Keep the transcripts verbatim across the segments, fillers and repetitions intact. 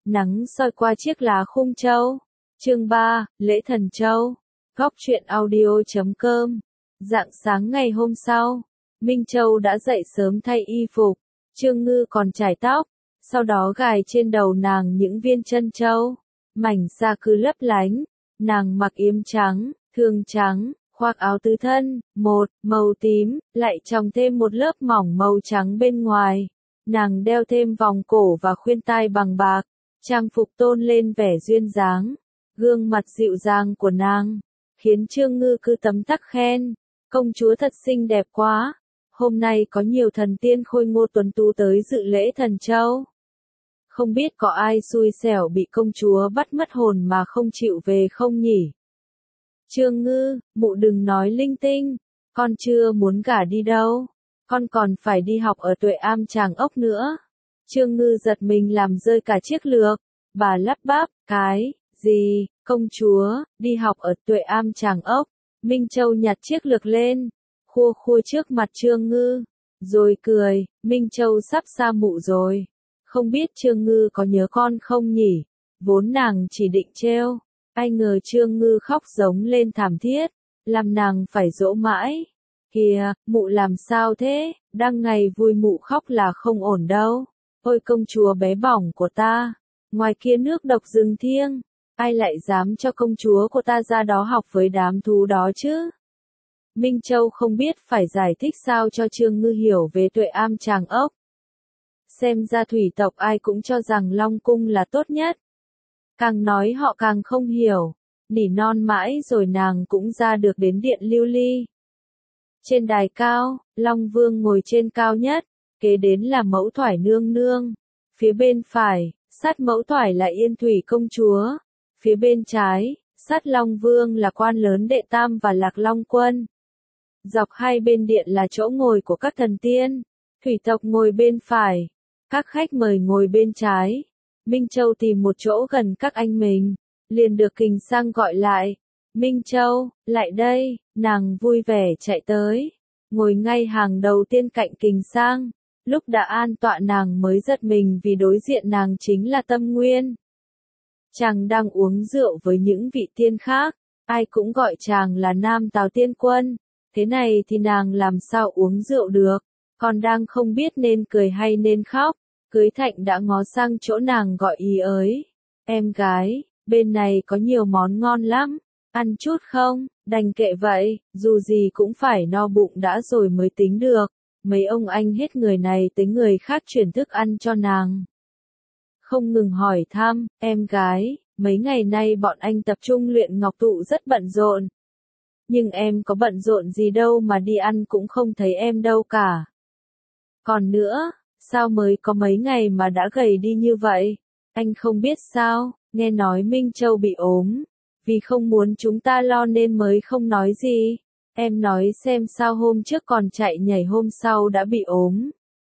Nắng soi qua chiếc lá khung châu. Chương ba, Lễ Thần Châu. Góc truyện audio chấm com. Rạng sáng ngày hôm sau, Minh Châu đã dậy sớm thay y phục. Trương Ngư còn chải tóc, sau đó gài trên đầu nàng những viên chân châu. Mảnh da cứ lấp lánh, nàng mặc yếm trắng, thường trắng, khoác áo tứ thân, một, màu tím, lại chồng thêm một lớp mỏng màu trắng bên ngoài. Nàng đeo thêm vòng cổ và khuyên tai bằng bạc, trang phục tôn lên vẻ duyên dáng. Gương mặt dịu dàng của nàng khiến Trương Ngư cứ tấm tắc khen, công chúa thật xinh đẹp quá. Hôm nay có nhiều thần tiên khôi ngô tuấn tú tới dự lễ thần châu. Không biết có ai xui xẻo bị công chúa bắt mất hồn mà không chịu về không nhỉ? Trương Ngư, mụ đừng nói linh tinh, con chưa muốn gả đi đâu, con còn phải đi học ở Tuệ Am Tràng Ốc nữa. Trương Ngư giật mình làm rơi cả chiếc lược, bà lắp bắp, cái gì, công chúa, đi học ở Tuệ Am Tràng Ốc? Minh Châu nhặt chiếc lược lên, khua khua trước mặt Trương Ngư, rồi cười, Minh Châu sắp xa mụ rồi. Không biết Trương Ngư có nhớ con không nhỉ? Vốn nàng chỉ định trêu, ai ngờ Trương Ngư khóc giống lên thảm thiết, làm nàng phải dỗ mãi. Kìa, mụ làm sao thế, đang ngày vui mụ khóc là không ổn đâu. Ôi công chúa bé bỏng của ta, ngoài kia nước độc rừng thiêng, ai lại dám cho công chúa của ta ra đó học với đám thú đó chứ? Minh Châu không biết phải giải thích sao cho Trương Ngư hiểu về Tuệ Am Tràng Ốc. Xem ra thủy tộc ai cũng cho rằng Long Cung là tốt nhất. Càng nói họ càng không hiểu, nỉ non mãi rồi nàng cũng ra được đến điện lưu ly. Trên đài cao, Long Vương ngồi trên cao nhất, kế đến là Mẫu Thoải nương nương. Phía bên phải, sát Mẫu Thoải là Yên Thủy công chúa. Phía bên trái, sát Long Vương là quan lớn Đệ Tam và Lạc Long Quân. Dọc hai bên điện là chỗ ngồi của các thần tiên. Thủy tộc ngồi bên phải, các khách mời ngồi bên trái. Minh Châu tìm một chỗ gần các anh mình, liền được Kình Sang gọi lại. Minh Châu, lại đây, nàng vui vẻ chạy tới, ngồi ngay hàng đầu tiên cạnh Kình Sang. Lúc đã an tọa nàng mới giật mình vì đối diện nàng chính là Tâm Nguyên. Chàng đang uống rượu với những vị tiên khác, ai cũng gọi chàng là Nam Tào Tiên Quân. Thế này thì nàng làm sao uống rượu được, còn đang không biết nên cười hay nên khóc. Cưới Thạnh đã ngó sang chỗ nàng gọi ý ới. Em gái, bên này có nhiều món ngon lắm, ăn chút không? Đành kệ vậy, dù gì cũng phải no bụng đã rồi mới tính được. Mấy ông anh hết người này tới người khác chuyển thức ăn cho nàng. Không ngừng hỏi thăm, em gái, mấy ngày nay bọn anh tập trung luyện ngọc tụ rất bận rộn. Nhưng em có bận rộn gì đâu mà đi ăn cũng không thấy em đâu cả. Còn nữa, sao mới có mấy ngày mà đã gầy đi như vậy? Anh không biết sao, nghe nói Minh Châu bị ốm. Vì không muốn chúng ta lo nên mới không nói gì. Em nói xem sao hôm trước còn chạy nhảy hôm sau đã bị ốm.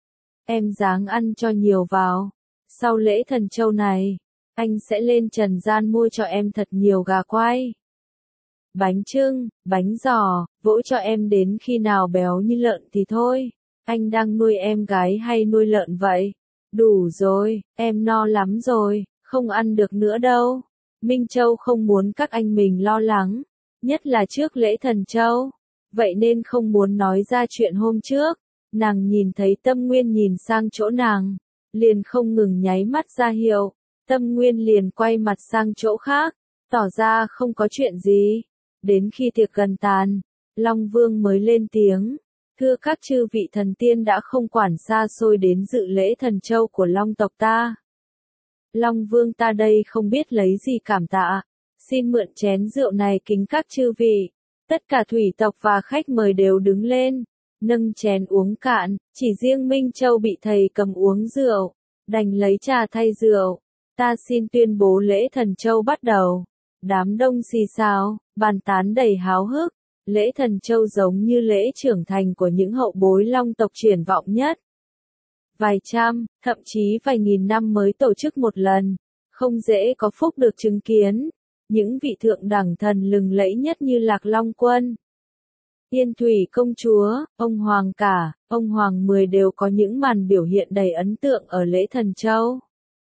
Em ráng ăn cho nhiều vào. Sau lễ thần châu này, anh sẽ lên trần gian mua cho em thật nhiều gà quay, bánh chưng, bánh giò, vỗ cho em đến khi nào béo như lợn thì thôi. Anh đang nuôi em gái hay nuôi lợn vậy? Đủ rồi, em no lắm rồi, không ăn được nữa đâu. Minh Châu không muốn các anh mình lo lắng, nhất là trước lễ thần châu. Vậy nên không muốn nói ra chuyện hôm trước. Nàng nhìn thấy Tâm Nguyên nhìn sang chỗ nàng, liền không ngừng nháy mắt ra hiệu. Tâm Nguyên liền quay mặt sang chỗ khác, tỏ ra không có chuyện gì. Đến khi tiệc gần tàn, Long Vương mới lên tiếng. Thưa các chư vị thần tiên đã không quản xa xôi đến dự lễ thần châu của Long tộc ta. Long Vương ta đây không biết lấy gì cảm tạ, xin mượn chén rượu này kính các chư vị. Tất cả thủy tộc và khách mời đều đứng lên, nâng chén uống cạn, chỉ riêng Minh Châu bị thầy cầm uống rượu, đành lấy trà thay rượu. Ta xin tuyên bố lễ thần châu bắt đầu. Đám đông xì xào, bàn tán đầy háo hức. Lễ thần châu giống như lễ trưởng thành của những hậu bối Long tộc triển vọng nhất. Vài trăm, thậm chí vài nghìn năm mới tổ chức một lần, không dễ có phúc được chứng kiến. Những vị thượng đẳng thần lừng lẫy nhất như Lạc Long Quân, Yên Thủy công chúa, ông Hoàng cả, ông Hoàng Mười đều có những màn biểu hiện đầy ấn tượng ở lễ thần châu.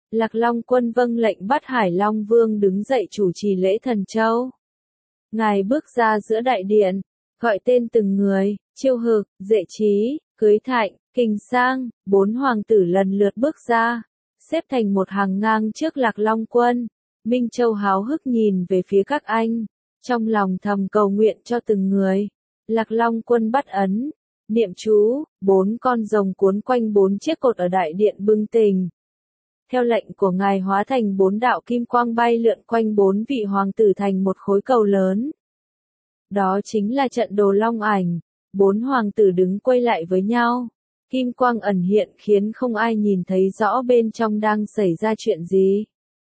Lạc Long Quân vâng lệnh bắt Hải Long Vương đứng dậy chủ trì lễ thần châu. Ngài bước ra giữa đại điện, gọi tên từng người, Chiêu Hực, Dệ Trí, Cưới Thạnh, Kình Sang, bốn hoàng tử lần lượt bước ra, xếp thành một hàng ngang trước Lạc Long Quân. Minh Châu háo hức nhìn về phía các anh, trong lòng thầm cầu nguyện cho từng người. Lạc Long Quân bắt ấn, niệm chú, bốn con rồng cuốn quanh bốn chiếc cột ở đại điện bưng tình. Theo lệnh của ngài hóa thành bốn đạo kim quang bay lượn quanh bốn vị hoàng tử thành một khối cầu lớn. Đó chính là trận đồ long ảnh, bốn hoàng tử đứng quay lại với nhau. Kim quang ẩn hiện khiến không ai nhìn thấy rõ bên trong đang xảy ra chuyện gì.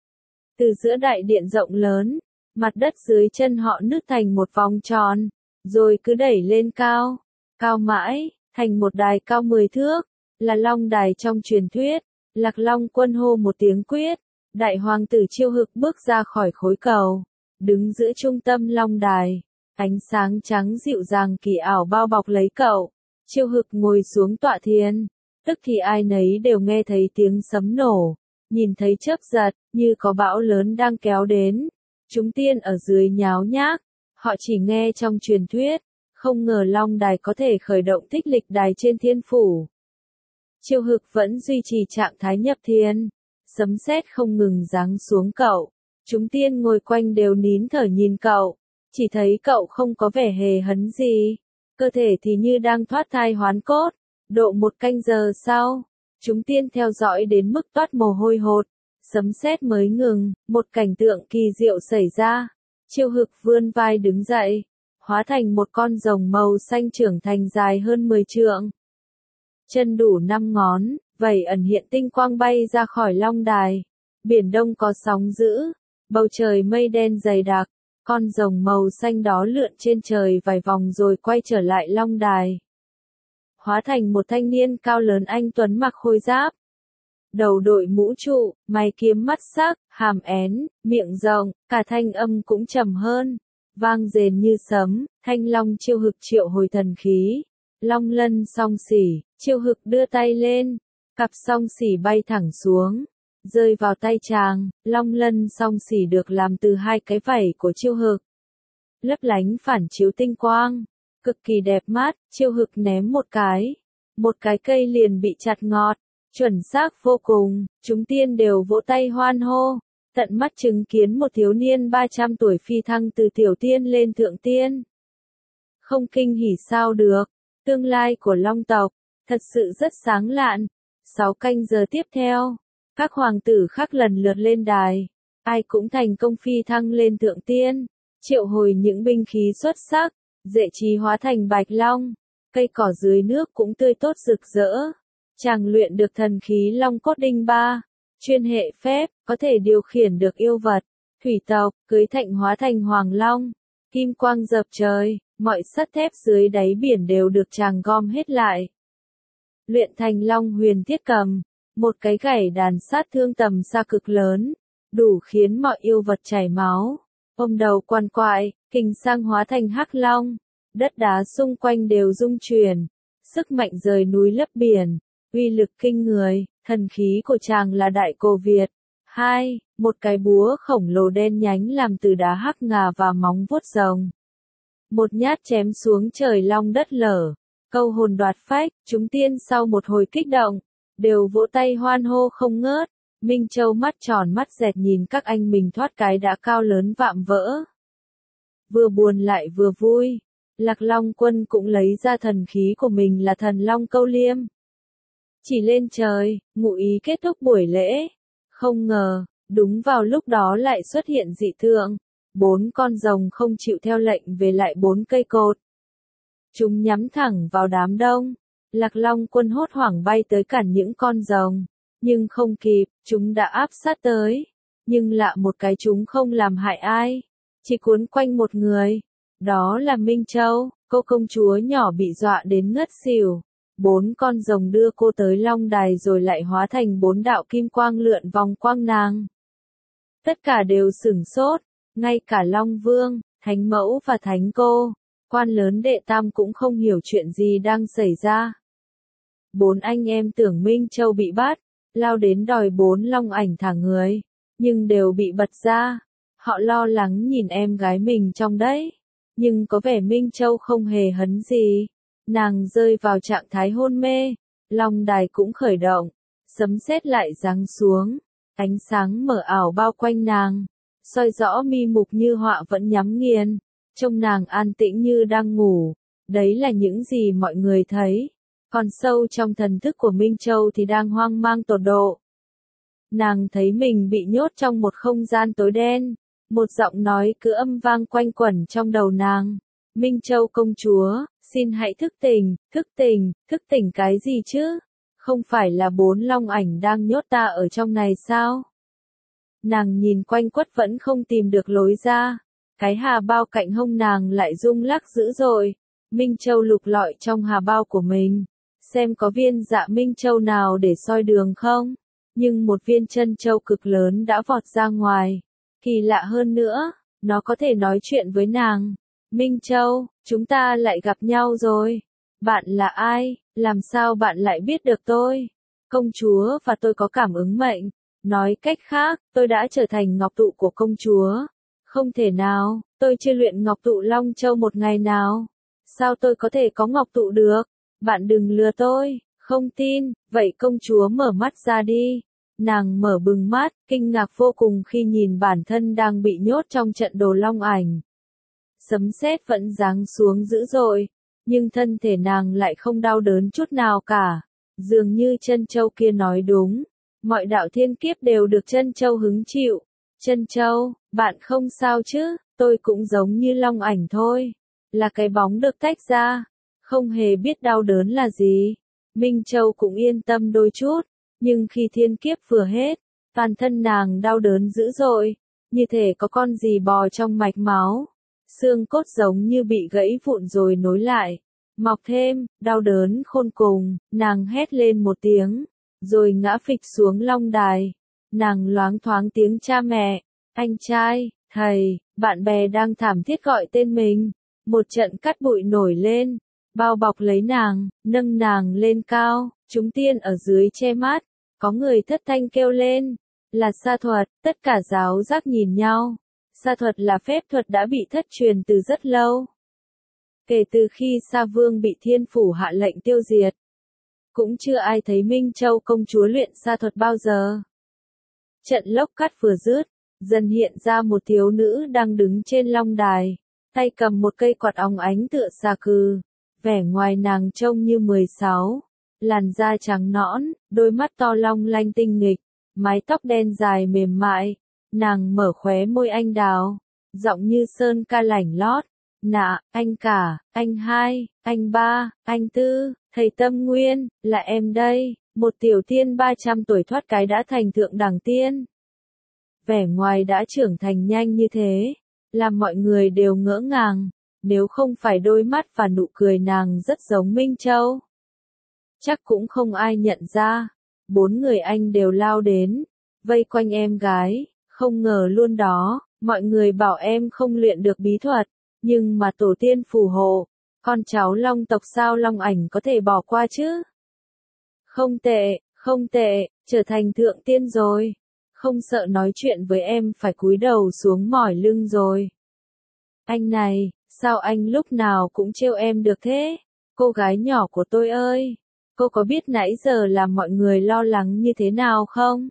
Từ giữa đại điện rộng lớn, mặt đất dưới chân họ nứt thành một vòng tròn, rồi cứ đẩy lên cao, cao mãi, thành một đài cao mười thước, là long đài trong truyền thuyết. Lạc Long Quân hô một tiếng quyết, đại hoàng tử Chiêu Hực bước ra khỏi khối cầu, đứng giữa trung tâm long đài, ánh sáng trắng dịu dàng kỳ ảo bao bọc lấy cậu. Chiêu Hực ngồi xuống tọa thiền, tức thì ai nấy đều nghe thấy tiếng sấm nổ, nhìn thấy chớp giật, như có bão lớn đang kéo đến. Chúng tiên ở dưới nháo nhác, họ chỉ nghe trong truyền thuyết, không ngờ long đài có thể khởi động thích lịch đài trên thiên phủ. Chiêu Hực vẫn duy trì trạng thái nhập thiền, sấm sét không ngừng giáng xuống cậu. Chúng tiên ngồi quanh đều nín thở nhìn cậu, chỉ thấy cậu không có vẻ hề hấn gì, cơ thể thì như đang thoát thai hoán cốt. Độ một canh giờ sau, chúng tiên theo dõi đến mức toát mồ hôi hột, sấm sét mới ngừng, một cảnh tượng kỳ diệu xảy ra. Chiêu Hực vươn vai đứng dậy, hóa thành một con rồng màu xanh trưởng thành dài hơn mười trượng. Chân đủ năm ngón, vảy ẩn hiện tinh quang bay ra khỏi long đài. Biển đông có sóng dữ, bầu trời mây đen dày đặc, con rồng màu xanh đó lượn trên trời vài vòng rồi quay trở lại long đài. Hóa thành một thanh niên cao lớn anh tuấn mặc khôi giáp. Đầu đội mũ trụ, mày kiếm mắt sắc, hàm én, miệng rộng, cả thanh âm cũng trầm hơn, vang rền như sấm. Thanh long Chiêu Hực triệu hồi thần khí. Long lân song xỉ, Chiêu Hực đưa tay lên, cặp song xỉ bay thẳng xuống, rơi vào tay chàng. Long lân song xỉ được làm từ hai cái vảy của Chiêu Hực, lấp lánh phản chiếu tinh quang, cực kỳ đẹp mắt. Chiêu Hực ném một cái, một cái cây liền bị chặt ngọt, chuẩn xác vô cùng. Chúng tiên đều vỗ tay hoan hô, tận mắt chứng kiến một thiếu niên ba trăm tuổi phi thăng từ tiểu tiên lên thượng tiên. Không kinh hỉ sao được, tương lai của Long tộc thật sự rất sáng lạn. Sáu canh giờ tiếp theo, các hoàng tử khác lần lượt lên đài, ai cũng thành công phi thăng lên thượng tiên, triệu hồi những binh khí xuất sắc. Dệ Trí hóa thành bạch long, cây cỏ dưới nước cũng tươi tốt rực rỡ. Chàng luyện được thần khí Long Cốt Đinh Ba, chuyên hệ phép, có thể điều khiển được yêu vật. Thủy tộc, Cưới Thạnh hóa thành hoàng long, kim quang dập trời, mọi sắt thép dưới đáy biển đều được chàng gom hết lại. Luyện thành Long Huyền Thiết Cầm, một cái gảy đàn sát thương tầm xa cực lớn, đủ khiến mọi yêu vật chảy máu. Ôm đầu quằn quại, Kình Sang hóa thành hắc long, đất đá xung quanh đều rung chuyển, sức mạnh rời núi lấp biển, uy lực kinh người. Thần khí của chàng là Đại Cổ Việt. Hai, một cái búa khổng lồ đen nhánh làm từ đá hắc ngà và móng vuốt rồng. Một nhát chém xuống trời long đất lở, câu hồn đoạt phách. Chúng tiên sau một hồi kích động, đều vỗ tay hoan hô không ngớt. Minh Châu mắt tròn mắt dẹt nhìn các anh mình thoát cái đã cao lớn vạm vỡ. Vừa buồn lại vừa vui, Lạc Long Quân cũng lấy ra thần khí của mình là thần long câu liêm. Chỉ lên trời, ngụ ý kết thúc buổi lễ. Không ngờ, đúng vào lúc đó lại xuất hiện dị tượng. Bốn con rồng không chịu theo lệnh về lại bốn cây cột. Chúng nhắm thẳng vào đám đông. Lạc Long Quân hốt hoảng bay tới cản những con rồng. Nhưng không kịp, chúng đã áp sát tới. Nhưng lạ một cái chúng không làm hại ai, chỉ cuốn quanh một người. Đó là Minh Châu, cô công chúa nhỏ bị dọa đến ngất xỉu. Bốn con rồng đưa cô tới long đài rồi lại hóa thành bốn đạo kim quang lượn vòng quang nàng. Tất cả đều sửng sốt, ngay cả Long Vương, Thánh Mẫu và Thánh Cô, quan lớn đệ tam cũng không hiểu chuyện gì đang xảy ra. Bốn anh em tưởng Minh Châu bị bắt, lao đến đòi bốn long ảnh thả người, nhưng đều bị bật ra. Họ lo lắng nhìn em gái mình trong đấy, nhưng có vẻ Minh Châu không hề hấn gì. Nàng rơi vào trạng thái hôn mê, long đài cũng khởi động, sấm sét lại giáng xuống, ánh sáng mờ ảo bao quanh nàng, soi rõ mi mục như họa vẫn nhắm nghiền, trông nàng an tĩnh như đang ngủ. Đấy là những gì mọi người thấy, còn sâu trong thần thức của Minh Châu thì đang hoang mang tột độ. Nàng thấy mình bị nhốt trong một không gian tối đen, một giọng nói cứ âm vang quanh quẩn trong đầu nàng. Minh Châu công chúa, xin hãy thức tỉnh, thức tỉnh, thức tỉnh cái gì chứ? Không phải là bốn long ảnh đang nhốt ta ở trong này sao? Nàng nhìn quanh quất vẫn không tìm được lối ra. Cái hà bao cạnh hông nàng lại rung lắc dữ dội. Minh Châu lục lọi trong hà bao của mình, xem có viên dạ Minh Châu nào để soi đường không? Nhưng một viên chân châu cực lớn đã vọt ra ngoài. Kỳ lạ hơn nữa, nó có thể nói chuyện với nàng. Minh Châu, chúng ta lại gặp nhau rồi. Bạn là ai? Làm sao bạn lại biết được tôi? Công chúa và tôi có cảm ứng mệnh. Nói cách khác, tôi đã trở thành ngọc tụ của công chúa. Không thể nào, tôi chưa luyện ngọc tụ Long Châu một ngày nào. Sao tôi có thể có ngọc tụ được? Bạn đừng lừa tôi, không tin, vậy công chúa mở mắt ra đi. Nàng mở bừng mắt, kinh ngạc vô cùng khi nhìn bản thân đang bị nhốt trong trận đồ long ảnh. Sấm sét vẫn giáng xuống dữ dội, nhưng thân thể nàng lại không đau đớn chút nào cả. Dường như chân châu kia nói đúng, mọi đạo thiên kiếp đều được chân châu hứng chịu. Chân châu, bạn không sao chứ, tôi cũng giống như long ảnh thôi. Là cái bóng được tách ra, không hề biết đau đớn là gì. Minh Châu cũng yên tâm đôi chút, nhưng khi thiên kiếp vừa hết, toàn thân nàng đau đớn dữ dội, như thể có con gì bò trong mạch máu. Xương cốt giống như bị gãy vụn rồi nối lại, mọc thêm, đau đớn khôn cùng, nàng hét lên một tiếng, rồi ngã phịch xuống long đài. Nàng loáng thoáng tiếng cha mẹ, anh trai, thầy, bạn bè đang thảm thiết gọi tên mình. Một trận cát bụi nổi lên, bao bọc lấy nàng, nâng nàng lên cao, chúng tiên ở dưới che mát, có người thất thanh kêu lên, là sa thuật. Tất cả giáo giác nhìn nhau. Sa thuật là phép thuật đã bị thất truyền từ rất lâu. Kể từ khi Sa Vương bị Thiên Phủ hạ lệnh tiêu diệt, cũng chưa ai thấy Minh Châu công chúa luyện sa thuật bao giờ. Trận lốc cát vừa dứt, dần hiện ra một thiếu nữ đang đứng trên long đài, tay cầm một cây quạt óng ánh tựa xà cừ, vẻ ngoài nàng trông như mười sáu, làn da trắng nõn, đôi mắt to long lanh tinh nghịch, mái tóc đen dài mềm mại, nàng mở khóe môi anh đào, giọng như sơn ca lảnh lót, nạ, anh cả, anh hai, anh ba, anh tư, thầy Tâm Nguyên, là em đây, một tiểu tiên ba trăm tuổi thoát cái đã thành thượng đẳng tiên. Vẻ ngoài đã trưởng thành nhanh như thế, làm mọi người đều ngỡ ngàng, nếu không phải đôi mắt và nụ cười nàng rất giống Minh Châu. Chắc cũng không ai nhận ra, bốn người anh đều lao đến, vây quanh em gái, không ngờ luôn đó, mọi người bảo em không luyện được bí thuật, nhưng mà tổ tiên phù hộ, con cháu long tộc sao long ảnh có thể bỏ qua chứ? Không tệ, không tệ, trở thành thượng tiên rồi. Không sợ nói chuyện với em phải cúi đầu xuống mỏi lưng rồi. Anh này, sao anh lúc nào cũng trêu em được thế? Cô gái nhỏ của tôi ơi, cô có biết nãy giờ làm mọi người lo lắng như thế nào không?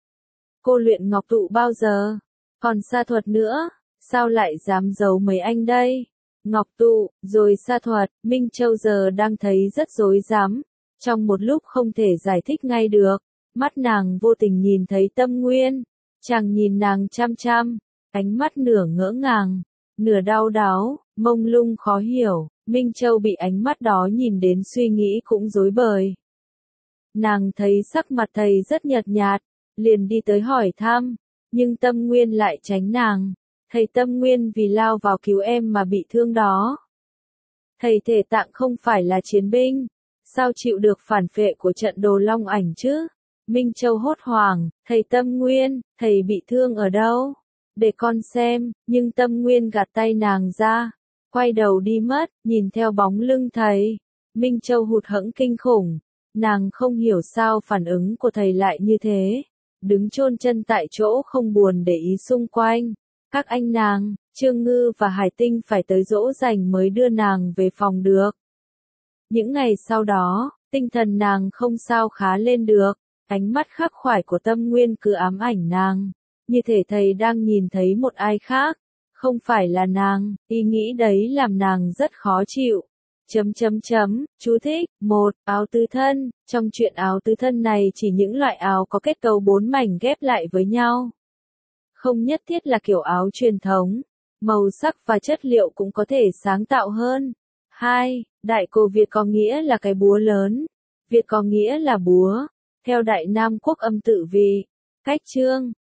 Cô luyện ngọc tụ bao giờ? Còn sa thuật nữa, sao lại dám giấu mấy anh đây? Ngọc tụ, rồi sa thuật, Minh Châu giờ đang thấy rất rối rắm, trong một lúc không thể giải thích ngay được. Mắt nàng vô tình nhìn thấy Tâm Nguyên, chàng nhìn nàng chăm chăm, ánh mắt nửa ngỡ ngàng, nửa đau đáu, mông lung khó hiểu. Minh Châu bị ánh mắt đó nhìn đến suy nghĩ cũng rối bời. Nàng thấy sắc mặt thầy rất nhợt nhạt, liền đi tới hỏi thăm, nhưng Tâm Nguyên lại tránh nàng. Thầy Tâm Nguyên vì lao vào cứu em mà bị thương đó. Thầy thể tạng không phải là chiến binh, sao chịu được phản phệ của trận đồ long ảnh chứ? Minh Châu hốt hoảng, thầy Tâm Nguyên, thầy bị thương ở đâu? Để con xem, nhưng Tâm Nguyên gạt tay nàng ra, quay đầu đi mất, nhìn theo bóng lưng thầy. Minh Châu hụt hẫng kinh khủng, Nàng không hiểu sao phản ứng của thầy lại như thế. Đứng chôn chân tại chỗ không buồn để ý xung quanh. Các anh nàng, Trương Ngư và Hải Tinh phải tới dỗ dành mới đưa nàng về phòng được. Những ngày sau đó, tinh thần nàng không sao khá lên được. Ánh mắt khắc khoải của Tâm Nguyên cứ ám ảnh nàng. Như thể thầy đang nhìn thấy một ai khác. Không phải là nàng, ý nghĩ đấy làm nàng rất khó chịu. Chấm chấm chấm, chú thích, một, áo tứ thân, trong chuyện áo tứ thân này chỉ những loại áo có kết cấu bốn mảnh ghép lại với nhau. Không nhất thiết là kiểu áo truyền thống, màu sắc và chất liệu cũng có thể sáng tạo hơn. hai. Đại cổ Việt có nghĩa là cái búa lớn, Việt có nghĩa là búa, theo Đại Nam Quốc âm tự vị, cách chương.